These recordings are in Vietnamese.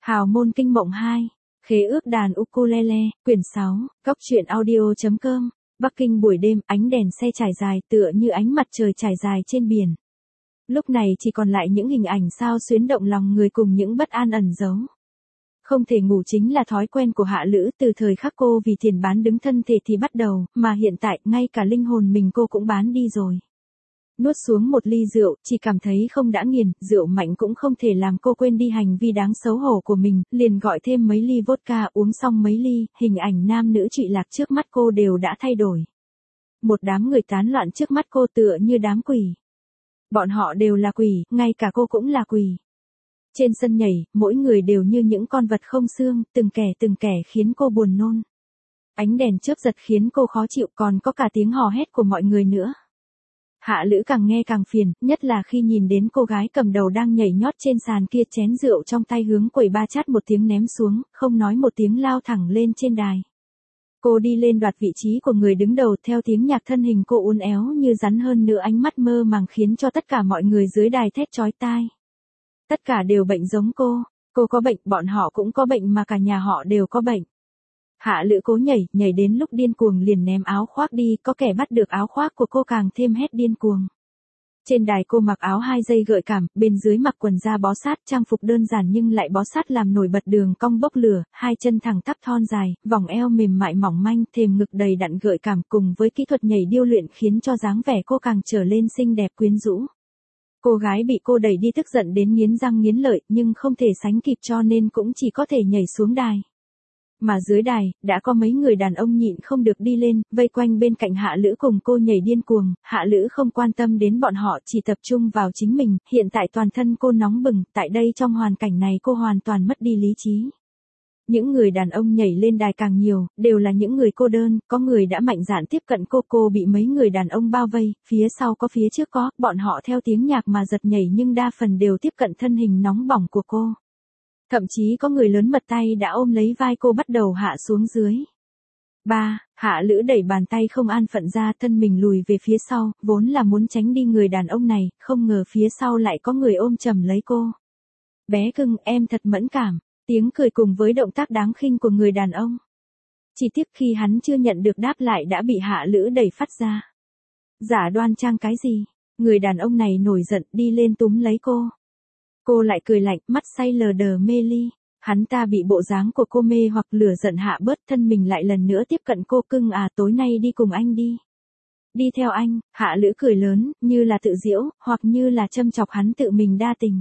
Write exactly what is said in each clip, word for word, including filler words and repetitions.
Hào môn kinh mộng hai, khế ước đàn ukulele, quyển sáu, góc truyện audio chấm com, Bắc Kinh buổi đêm, ánh đèn xe trải dài tựa như ánh mặt trời trải dài trên biển. Lúc này chỉ còn lại những hình ảnh sao xuyến động lòng người cùng những bất an ẩn giấu. Không thể ngủ chính là thói quen của Hạ Lữ từ thời khắc cô vì tiền bán đứng thân thể thì bắt đầu, mà hiện tại ngay cả linh hồn mình cô cũng bán đi rồi. Nuốt xuống một ly rượu, chỉ cảm thấy không đã nghiền, rượu mạnh cũng không thể làm cô quên đi hành vi đáng xấu hổ của mình, liền gọi thêm mấy ly vodka, uống xong mấy ly, hình ảnh nam nữ trụy lạc trước mắt cô đều đã thay đổi. Một đám người tán loạn trước mắt cô tựa như đám quỷ. Bọn họ đều là quỷ, ngay cả cô cũng là quỷ. Trên sân nhảy, mỗi người đều như những con vật không xương, từng kẻ từng kẻ khiến cô buồn nôn. Ánh đèn chớp giật khiến cô khó chịu, còn có cả tiếng hò hét của mọi người nữa. Hạ Lữ càng nghe càng phiền, nhất là khi nhìn đến cô gái cầm đầu đang nhảy nhót trên sàn kia, chén rượu trong tay hướng quầy ba chát một tiếng ném xuống, không nói một tiếng lao thẳng lên trên đài. Cô đi lên đoạt vị trí của người đứng đầu, theo tiếng nhạc thân hình cô uốn éo như rắn, hơn nữa ánh mắt mơ màng khiến cho tất cả mọi người dưới đài thét chói tai. Tất cả đều bệnh giống cô, cô có bệnh, bọn họ cũng có bệnh, mà cả nhà họ đều có bệnh. Hạ Lữ cố nhảy, nhảy đến lúc điên cuồng liền ném áo khoác đi, có kẻ bắt được áo khoác của cô càng thêm hét điên cuồng. Trên đài cô mặc áo hai dây gợi cảm, bên dưới mặc quần da bó sát, trang phục đơn giản nhưng lại bó sát làm nổi bật đường cong bốc lửa, hai chân thẳng tắp thon dài, vòng eo mềm mại mỏng manh, thềm ngực đầy đặn gợi cảm cùng với kỹ thuật nhảy điêu luyện khiến cho dáng vẻ cô càng trở lên xinh đẹp quyến rũ. Cô gái bị cô đẩy đi tức giận đến nghiến răng nghiến lợi, nhưng không thể sánh kịp cho nên cũng chỉ có thể nhảy xuống đài. Mà dưới đài, đã có mấy người đàn ông nhịn không được đi lên, vây quanh bên cạnh Hạ Lữ cùng cô nhảy điên cuồng. Hạ Lữ không quan tâm đến bọn họ, chỉ tập trung vào chính mình, hiện tại toàn thân cô nóng bừng, tại đây trong hoàn cảnh này cô hoàn toàn mất đi lý trí. Những người đàn ông nhảy lên đài càng nhiều, đều là những người cô đơn, có người đã mạnh dạn tiếp cận cô, cô bị mấy người đàn ông bao vây, phía sau có phía trước có, bọn họ theo tiếng nhạc mà giật nhảy nhưng đa phần đều tiếp cận thân hình nóng bỏng của cô. Thậm chí có người lớn mật tay đã ôm lấy vai cô bắt đầu hạ xuống dưới. ba. Hạ Lữ đẩy bàn tay không an phận ra, thân mình lùi về phía sau, vốn là muốn tránh đi người đàn ông này, không ngờ phía sau lại có người ôm chầm lấy cô. Bé cưng, em thật mẫn cảm, tiếng cười cùng với động tác đáng khinh của người đàn ông. Chỉ tiếc khi hắn chưa nhận được đáp lại đã bị Hạ Lữ đẩy phát ra. Giả đoan trang cái gì? Người đàn ông này nổi giận đi lên túm lấy cô. Cô lại cười lạnh, mắt say lờ đờ mê ly. Hắn ta bị bộ dáng của cô mê hoặc lửa giận hạ bớt, thân mình lại lần nữa tiếp cận cô. Cưng à, tối nay đi cùng anh đi. Đi theo anh. Hạ Lữ cười lớn, như là tự giễu, hoặc như là châm chọc hắn tự mình đa tình.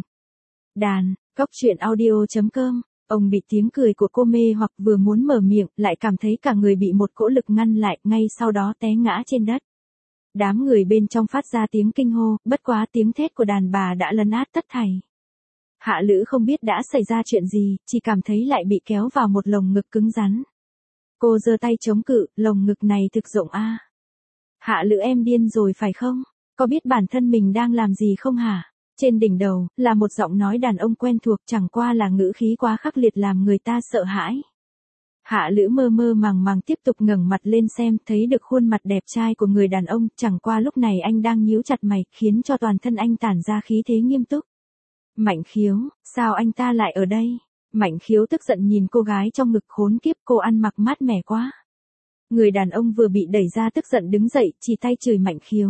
Đàn, góc truyện audio chấm com. Ông bị tiếng cười của cô mê hoặc, vừa muốn mở miệng, lại cảm thấy cả người bị một cỗ lực ngăn lại, ngay sau đó té ngã trên đất. Đám người bên trong phát ra tiếng kinh hô, bất quá tiếng thét của đàn bà đã lấn át tất thảy. Hạ Lữ không biết đã xảy ra chuyện gì, chỉ cảm thấy lại bị kéo vào một lồng ngực cứng rắn. Cô giơ tay chống cự, lồng ngực này thực rộng a. À. Hạ Lữ, em điên rồi phải không? Có biết bản thân mình đang làm gì không hả? Trên đỉnh đầu, là một giọng nói đàn ông quen thuộc, chẳng qua là ngữ khí quá khắc liệt làm người ta sợ hãi. Hạ Lữ mơ mơ màng màng tiếp tục ngẩng mặt lên xem, thấy được khuôn mặt đẹp trai của người đàn ông, chẳng qua lúc này anh đang nhíu chặt mày, khiến cho toàn thân anh tản ra khí thế nghiêm túc. Mạnh Khiếu, sao anh ta lại ở đây? Mạnh Khiếu tức giận nhìn cô gái trong ngực, khốn kiếp, cô ăn mặc mát mẻ quá. Người đàn ông vừa bị đẩy ra tức giận đứng dậy, chỉ tay chửi Mạnh Khiếu.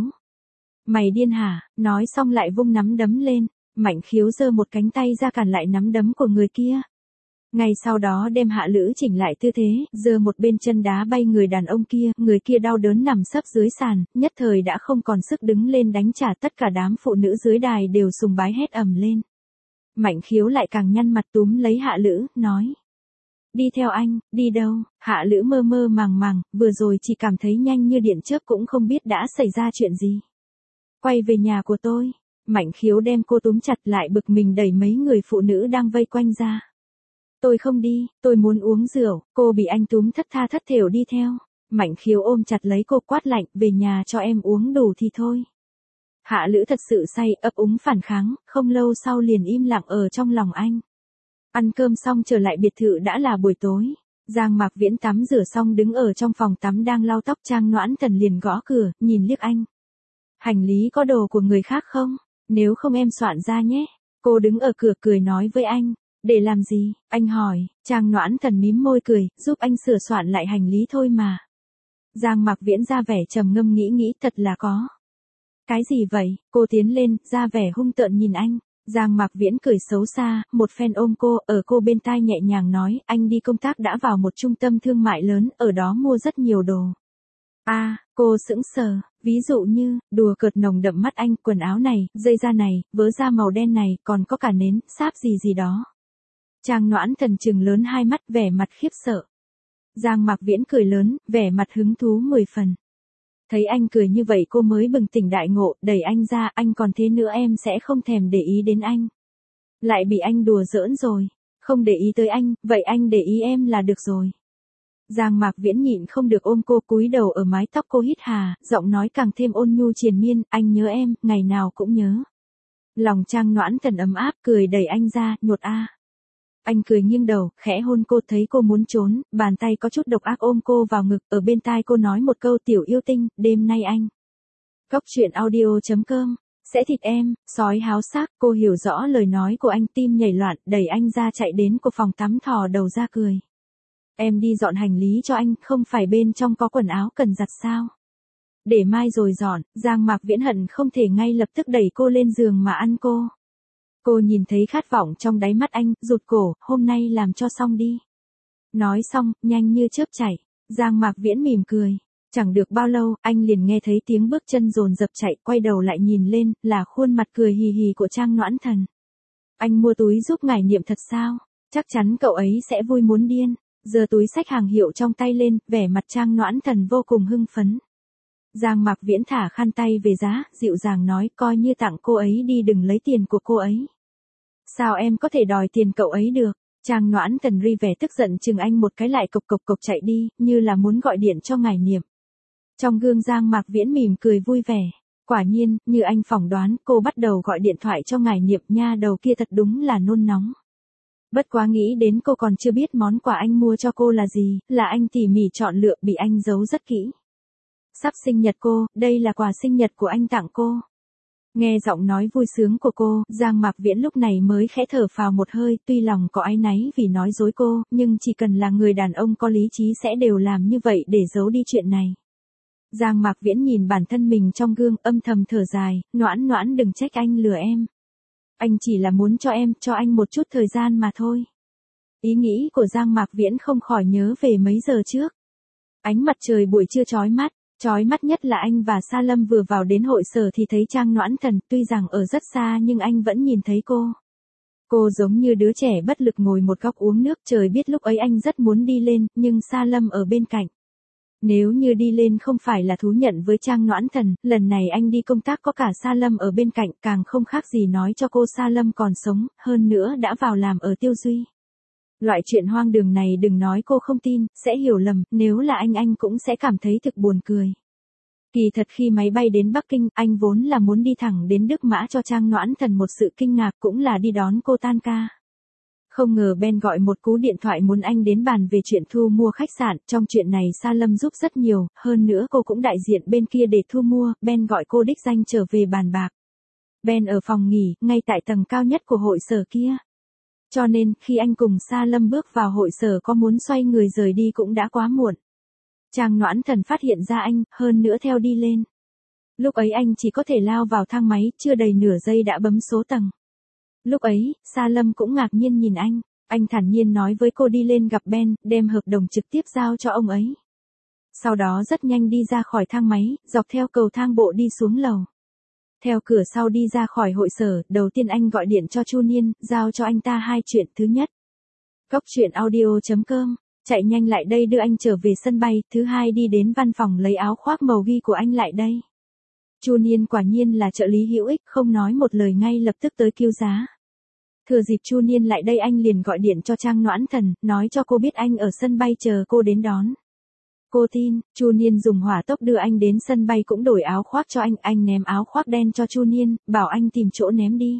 Mày điên hả? Nói xong lại vung nắm đấm lên. Mạnh Khiếu giơ một cánh tay ra cản lại nắm đấm của người kia. Ngay sau đó đem Hạ Lữ chỉnh lại tư thế, giơ một bên chân đá bay người đàn ông kia, người kia đau đớn nằm sấp dưới sàn, nhất thời đã không còn sức đứng lên đánh trả. Tất cả đám phụ nữ dưới đài đều sùng bái hét ầm lên. Mạnh Khiếu lại càng nhăn mặt túm lấy Hạ Lữ, nói. Đi theo anh, đi đâu? Hạ Lữ mơ mơ màng màng, vừa rồi chỉ cảm thấy nhanh như điện chớp, cũng không biết đã xảy ra chuyện gì. Quay về nhà của tôi. Mạnh Khiếu đem cô túm chặt lại, bực mình đẩy mấy người phụ nữ đang vây quanh ra. Tôi không đi, tôi muốn uống rượu. Cô bị anh túm thất tha thất thểu đi theo. Mạnh Khiếu ôm chặt lấy cô quát lạnh, về nhà cho em uống đủ thì thôi. Hạ Lữ thật sự say, ấp úng phản kháng, không lâu sau liền im lặng ở trong lòng anh. Ăn cơm xong trở lại biệt thự đã là buổi tối. Giang Mạc Viễn tắm rửa xong đứng ở trong phòng tắm đang lau tóc, Trang Noãn Thần liền gõ cửa, nhìn liếc anh. Hành lý có đồ của người khác không? Nếu không em soạn ra nhé. Cô đứng ở cửa cười nói với anh. Để làm gì? Anh hỏi. Trang Noãn Thần mím môi cười, giúp anh sửa soạn lại hành lý thôi mà. Giang Mạc Viễn ra vẻ trầm ngâm nghĩ nghĩ, thật là có. Cái gì vậy? Cô tiến lên, ra vẻ hung tợn nhìn anh. Giang Mạc Viễn cười xấu xa, một phen ôm cô, ở cô bên tai nhẹ nhàng nói, anh đi công tác đã vào một trung tâm thương mại lớn, ở đó mua rất nhiều đồ. A, à, cô sững sờ, ví dụ như, đùa cợt nồng đậm mắt anh, quần áo này, dây da này, vớ da màu đen này, còn có cả nến, sáp gì gì đó. Trang Noãn Thần trừng lớn hai mắt, vẻ mặt khiếp sợ. Giang Mạc Viễn cười lớn, vẻ mặt hứng thú mười phần. Thấy anh cười như vậy cô mới bừng tỉnh đại ngộ, đẩy anh ra, anh còn thế nữa em sẽ không thèm để ý đến anh. Lại bị anh đùa giỡn rồi, không để ý tới anh, vậy anh để ý em là được rồi. Giang Mạc Viễn nhịn không được ôm cô cúi đầu ở mái tóc cô hít hà, giọng nói càng thêm ôn nhu triền miên, anh nhớ em, ngày nào cũng nhớ. Lòng Trang Noãn Thần ấm áp cười đẩy anh ra, nhột a. Anh cười nghiêng đầu, khẽ hôn cô thấy cô muốn trốn, bàn tay có chút độc ác ôm cô vào ngực, ở bên tai cô nói một câu tiểu yêu tinh, đêm nay anh. Cóc truyện audio chấm com, sẽ thịt em, sói háo sắc, cô hiểu rõ lời nói của anh tim nhảy loạn, đẩy anh ra chạy đến cô phòng tắm thò đầu ra cười. Em đi dọn hành lý cho anh, không phải bên trong có quần áo cần giặt sao? Để mai rồi dọn, Giang Mạc Viễn hận không thể ngay lập tức đẩy cô lên giường mà ăn cô. Cô nhìn thấy khát vọng trong đáy mắt anh, rụt cổ, hôm nay làm cho xong đi. Nói xong, nhanh như chớp chảy, Giang Mạc Viễn mỉm cười. Chẳng được bao lâu, anh liền nghe thấy tiếng bước chân dồn dập chạy, quay đầu lại nhìn lên, là khuôn mặt cười hì hì của Trang Noãn Thần. Anh mua túi giúp ngài niệm thật sao? Chắc chắn cậu ấy sẽ vui muốn điên. Giơ túi xách hàng hiệu trong tay lên, vẻ mặt Trang Noãn Thần vô cùng hưng phấn. Giang Mạc Viễn thả khăn tay về giá, dịu dàng nói, coi như tặng cô ấy đi, đừng lấy tiền của cô ấy. Sao em có thể đòi tiền cậu ấy được? Trang Noãn Thần ri vẻ tức giận chừng anh một cái lại cộc cộc cộc chạy đi, như là muốn gọi điện cho ngài niệm. Trong gương Giang Mạc Viễn mỉm cười vui vẻ. Quả nhiên, như anh phỏng đoán, cô bắt đầu gọi điện thoại cho ngài niệm, nha đầu kia thật đúng là nôn nóng. Bất quá nghĩ đến cô còn chưa biết món quà anh mua cho cô là gì, là anh tỉ mỉ chọn lựa, bị anh giấu rất kỹ. Sắp sinh nhật cô, đây là quà sinh nhật của anh tặng cô. Nghe giọng nói vui sướng của cô, Giang Mạc Viễn lúc này mới khẽ thở phào một hơi, tuy lòng có áy náy vì nói dối cô, nhưng chỉ cần là người đàn ông có lý trí sẽ đều làm như vậy để giấu đi chuyện này. Giang Mạc Viễn nhìn bản thân mình trong gương, âm thầm thở dài, Noãn Noãn đừng trách anh lừa em. Anh chỉ là muốn cho em, cho anh một chút thời gian mà thôi. Ý nghĩ của Giang Mạc Viễn không khỏi nhớ về mấy giờ trước. Ánh mặt trời buổi trưa chói mắt, chói mắt nhất là anh và Sa Lâm vừa vào đến hội sở thì thấy Trang Noãn Thần, tuy rằng ở rất xa nhưng anh vẫn nhìn thấy cô. Cô giống như đứa trẻ bất lực ngồi một góc uống nước, trời biết lúc ấy anh rất muốn đi lên, nhưng Sa Lâm ở bên cạnh. Nếu như đi lên không phải là thú nhận với Trang Noãn Thần, lần này anh đi công tác có cả Sa Lâm ở bên cạnh, càng không khác gì nói cho cô Sa Lâm còn sống, hơn nữa đã vào làm ở Tiêu Duy. Loại chuyện hoang đường này đừng nói cô không tin, sẽ hiểu lầm, nếu là anh anh cũng sẽ cảm thấy thực buồn cười. Kỳ thật khi máy bay đến Bắc Kinh, anh vốn là muốn đi thẳng đến Đức Mã cho Trang Noãn Thần một sự kinh ngạc, cũng là đi đón cô tan ca. Không ngờ Ben gọi một cú điện thoại muốn anh đến bàn về chuyện thu mua khách sạn, trong chuyện này Sa Lâm giúp rất nhiều, hơn nữa cô cũng đại diện bên kia để thu mua, Ben gọi cô đích danh trở về bàn bạc. Ben ở phòng nghỉ, ngay tại tầng cao nhất của hội sở kia. Cho nên, khi anh cùng Sa Lâm bước vào hội sở có muốn xoay người rời đi cũng đã quá muộn. Trang Noãn Thần phát hiện ra anh, hơn nữa theo đi lên. Lúc ấy anh chỉ có thể lao vào thang máy, chưa đầy nửa giây đã bấm số tầng. Lúc ấy, Sa Lâm cũng ngạc nhiên nhìn anh, anh thản nhiên nói với cô đi lên gặp Ben, đem hợp đồng trực tiếp giao cho ông ấy. Sau đó rất nhanh đi ra khỏi thang máy, dọc theo cầu thang bộ đi xuống lầu. Theo cửa sau đi ra khỏi hội sở, đầu tiên anh gọi điện cho Chu Niên, giao cho anh ta hai chuyện. Thứ nhất, cóc truyện audio chấm com, chạy nhanh lại đây đưa anh trở về sân bay. Thứ hai, đi đến văn phòng lấy áo khoác màu ghi của anh lại đây. Chu Niên quả nhiên là trợ lý hữu ích, không nói một lời ngay lập tức tới cứu giá. Thừa dịp Chu Niên lại đây anh liền gọi điện cho Trang Noãn Thần, nói cho cô biết anh ở sân bay chờ cô đến đón. Cô tin, Chu Niên dùng hỏa tốc đưa anh đến sân bay cũng đổi áo khoác cho anh, anh ném áo khoác đen cho Chu Niên, bảo anh tìm chỗ ném đi.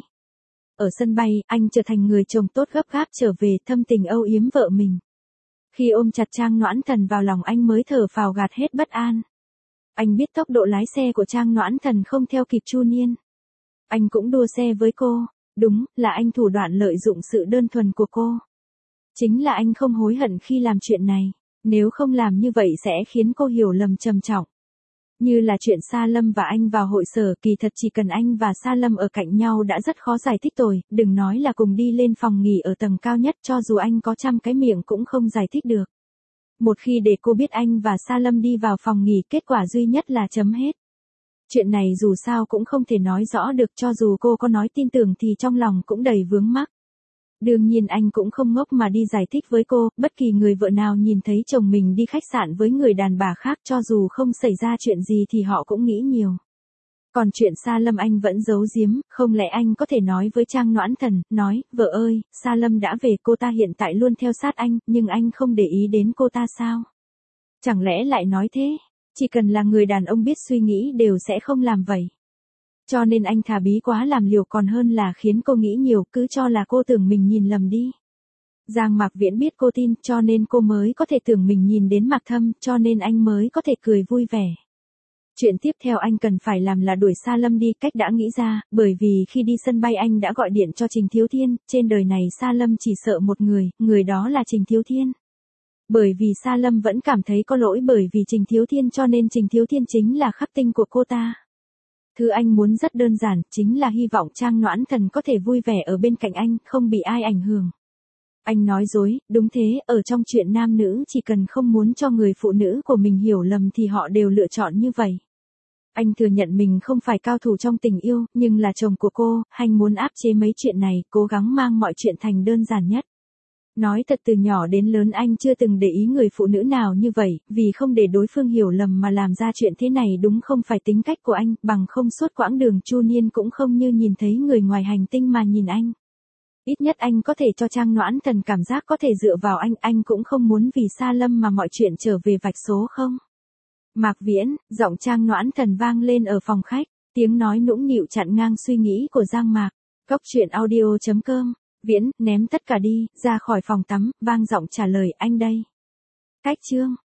Ở sân bay, anh trở thành người chồng tốt gấp gáp trở về, thâm tình âu yếm vợ mình. Khi ôm chặt Trang Noãn Thần vào lòng anh mới thở phào gạt hết bất an. Anh biết tốc độ lái xe của Trang Noãn Thần không theo kịp Chu Niên. Anh cũng đua xe với cô. Đúng, là anh thủ đoạn lợi dụng sự đơn thuần của cô. Chính là anh không hối hận khi làm chuyện này. Nếu không làm như vậy sẽ khiến cô hiểu lầm trầm trọng. Như là chuyện Sa Lâm và anh vào hội sở, kỳ thật chỉ cần anh và Sa Lâm ở cạnh nhau đã rất khó giải thích rồi, đừng nói là cùng đi lên phòng nghỉ ở tầng cao nhất, cho dù anh có trăm cái miệng cũng không giải thích được. Một khi để cô biết anh và Sa Lâm đi vào phòng nghỉ, kết quả duy nhất là chấm hết. Chuyện này dù sao cũng không thể nói rõ được, cho dù cô có nói tin tưởng thì trong lòng cũng đầy vướng mắc. Đương nhiên anh cũng không ngốc mà đi giải thích với cô, bất kỳ người vợ nào nhìn thấy chồng mình đi khách sạn với người đàn bà khác, cho dù không xảy ra chuyện gì thì họ cũng nghĩ nhiều. Còn chuyện Sa Lâm anh vẫn giấu giếm, không lẽ anh có thể nói với Trang Noãn Thần, nói, vợ ơi, Sa Lâm đã về, cô ta hiện tại luôn theo sát anh, nhưng anh không để ý đến cô ta sao? Chẳng lẽ lại nói thế? Chỉ cần là người đàn ông biết suy nghĩ đều sẽ không làm vậy. Cho nên anh thà bí quá làm liều còn hơn là khiến cô nghĩ nhiều, cứ cho là cô tưởng mình nhìn lầm đi. Giang Mạc Viễn biết cô tin, cho nên cô mới có thể tưởng mình nhìn đến Mạc Thâm, cho nên anh mới có thể cười vui vẻ. Chuyện tiếp theo anh cần phải làm là đuổi Sa Lâm đi, cách đã nghĩ ra, bởi vì khi đi sân bay anh đã gọi điện cho Trình Thiếu Thiên, trên đời này Sa Lâm chỉ sợ một người, người đó là Trình Thiếu Thiên. Bởi vì Sa Lâm vẫn cảm thấy có lỗi bởi vì Trình Thiếu Thiên, cho nên Trình Thiếu Thiên chính là khắc tinh của cô ta. Thứ anh muốn rất đơn giản, chính là hy vọng Trang Noãn Thần có thể vui vẻ ở bên cạnh anh, không bị ai ảnh hưởng. Anh nói dối, đúng thế, ở trong chuyện nam nữ chỉ cần không muốn cho người phụ nữ của mình hiểu lầm thì họ đều lựa chọn như vậy. Anh thừa nhận mình không phải cao thủ trong tình yêu, nhưng là chồng của cô, anh muốn áp chế mấy chuyện này, cố gắng mang mọi chuyện thành đơn giản nhất. Nói thật, từ nhỏ đến lớn anh chưa từng để ý người phụ nữ nào như vậy, vì không để đối phương hiểu lầm mà làm ra chuyện thế này đúng không phải tính cách của anh, bằng không suốt quãng đường Chu Niên cũng không như nhìn thấy người ngoài hành tinh mà nhìn anh. Ít nhất anh có thể cho Trang Noãn Thần cảm giác có thể dựa vào anh, anh cũng không muốn vì Sa Lâm mà mọi chuyện trở về vạch số không. Mạc Viễn, giọng Trang Noãn Thần vang lên ở phòng khách, tiếng nói nũng nịu chặn ngang suy nghĩ của Giang Mạc. Cốc truyện audio chấm com. Viễn, ném tất cả đi, ra khỏi phòng tắm, vang giọng trả lời, anh đây. Cách chương.